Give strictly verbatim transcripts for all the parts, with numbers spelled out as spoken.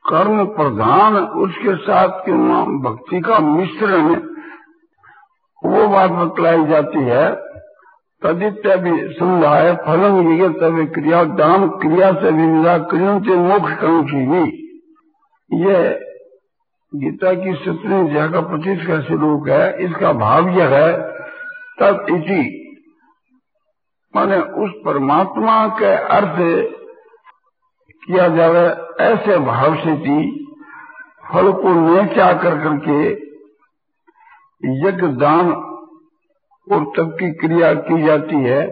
कर्म प्रधान उसके साथ क्यों भक्ति का मिश्रण, वो बात बतलाई जाती है। तदित्य भी संध्याय फलम ये तभी क्रिया दान क्रिया से विविधा क्रियों से मोक्ष कांक्षी भी। ये गीता की सत्रहवीं अध्याय का पच्चीस का श्लोक है। इसका भाव यह है, तब इति माने उस परमात्मा के अर्थ किया जावे ऐसे भाव से थी, फल को न चाह कर करके यज्ञ दान और तब की क्रिया की जाती है।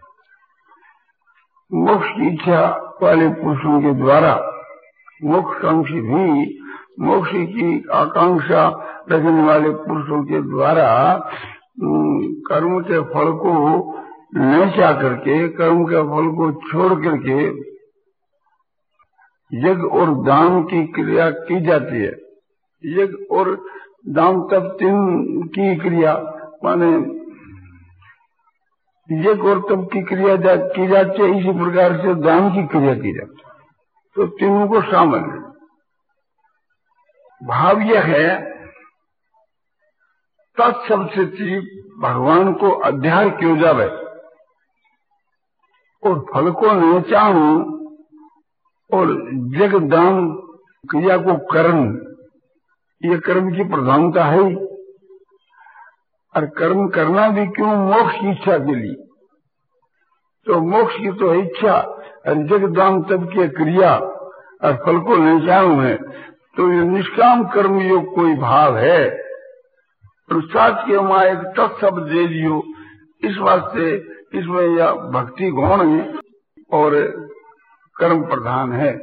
मोक्ष की इच्छा वाले पुरुषों के द्वारा, मोक्षकांक्षी भी मोक्ष की आकांक्षा रखने वाले पुरुषों के द्वारा कर्म के फल को न चाह करके, कर्म के फल को छोड़ करके यज्ञ और दान की क्रिया की जाती है। यज्ञ और दान तब तीन की क्रिया माने यज्ञ और तब की क्रिया जा, की जाती है। इसी प्रकार से दान की क्रिया की जाती है। तो तीनों को शामिल है। भाव यह है, तत्सबसे भगवान को अध्याय क्यों जावे और फल को न चाहूं और जग दान क्रिया को कर्म, ये कर्म की प्रधानता है। और कर्म करना भी क्यों, मोक्ष की इच्छा के लिए। तो मोक्ष की तो इच्छा और जग दान तब की क्रिया और फल को न चाहूं है, तो ये निष्काम कर्म योग कोई भाव है। प्रसाद के वहां एक तत्शब्द दे दियो, इस वास्ते इसमें यह भक्ति गौण है और कर्म प्रधान है।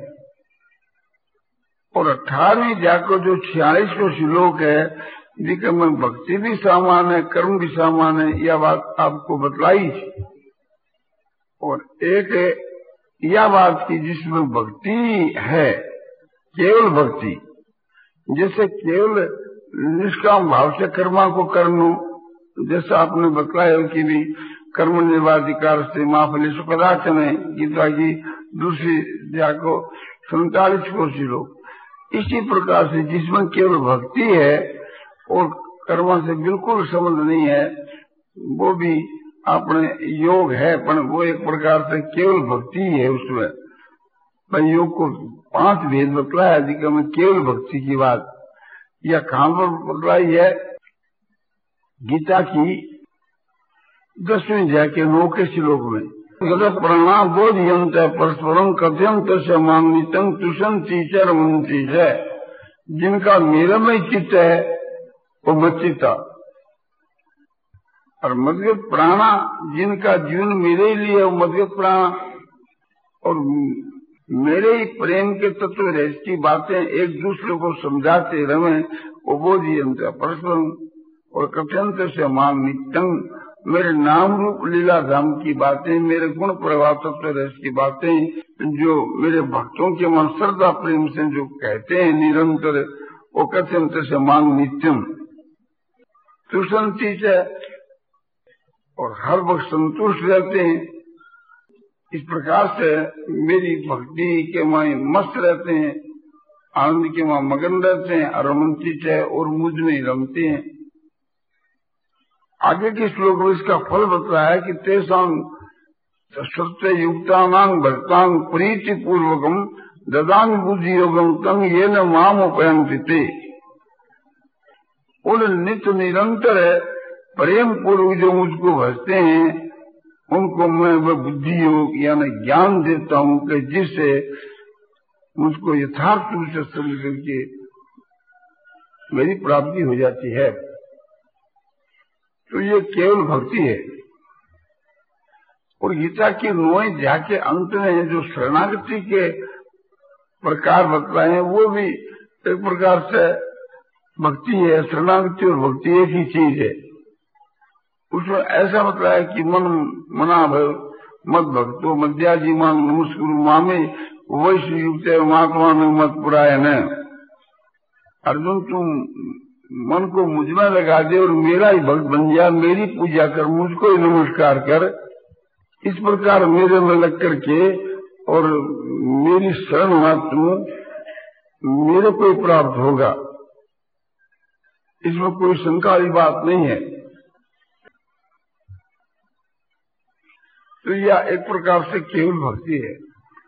और अठारहवीं जाकर जो छियालीस को श्लोक है, जिसमें भक्ति भी सामान है, कर्म भी सामान है, यह बात आपको बतलाई। और एक यह बात की जिसमें भक्ति है, केवल भक्ति, जैसे केवल निष्काम भाव से कर्मा को करना, जैसा आपने बतलाया कि भी कर्म निर्वाधिकार से माफली सुपदार्थ में गीता की दूसरी जाको सैतालीस को श्लोक, इसी प्रकार से जिसमें केवल भक्ति है और कर्म से बिल्कुल संबंध नहीं है, वो भी अपने योग है, पर वो एक प्रकार से केवल भक्ति है। उसमें मैं योग को पांच भेद बतलाया, जिसका मैं केवल भक्ति की बात यह कहां पर बतलाई है। गीता की दसवीं अध्याय के नौ के श्लोक में, गत प्रणा बोधयंत परस्परम कथयंत मांगनितम तुषंती चरमंती है। जिनका मेरा में चित्त है वो मच्चिता, और मदगत प्राणा जिनका जीवन मेरे लिए वो मदगत प्राणा। और मेरे ही प्रेम के तत्व रहस्य की बातें एक दूसरे को समझाते रहे, वो बोधयंत परस्परम और कथयंत से मांग नित्यं, मेरे नाम रूप लीला धाम की बातें, मेरे गुण प्रभाव तत्व रहस्य की बातें जो मेरे भक्तों के मन श्रद्धा प्रेम से जो कहते हैं निरंतर, वो कथयंत से मांग नित्यम तुषंती से, और हर वक्त संतुष्ट रहते हैं। इस प्रकार से मेरी भक्ति के माए मस्त रहते हैं, आनंद के वहां मगन रहते हैं, और रमंती है और मुझ में रमते हैं। आगे के श्लोक में इसका फल बताया कि तेसां सत्य युक्तानां भक्तां प्रीति पूर्वकम ददामि बुद्धि योगम तंग ये न माम उपयंति ते। उन नित्य निरंतर प्रेम पूर्वक जो मुझको भजते हैं, उनको मैं वह बुद्धि योग यानी ज्ञान देता हूं कि जिससे मुझको यथार्थ रूप से समझ करके मेरी प्राप्ति हो जाती है। तो ये केवल भक्ति है। और गीता की नौवीं अध्याय के अंत में जो शरणागति के प्रकार बतलाए हैं, वो भी एक प्रकार से भक्ति है। शरणागति और भक्ति एक ही चीज है। उसमें ऐसा बताया कि मन मना भय मत भक्तो मध्याजी मान नमस्कुरु मामे वैश्य युक्त महात्मा ने मत पुरायण। अर्जुन तुम मन को मुझ में लगा दे और मेरा ही भक्त बन जा, मेरी पूजा कर, मुझको ही नमस्कार कर। इस प्रकार मेरे में लग करके और मेरी शरण मत तू, मेरे को ही प्राप्त होगा, इसमें कोई शंका वाली बात नहीं है। तो यह एक प्रकार से केवल भक्ति है।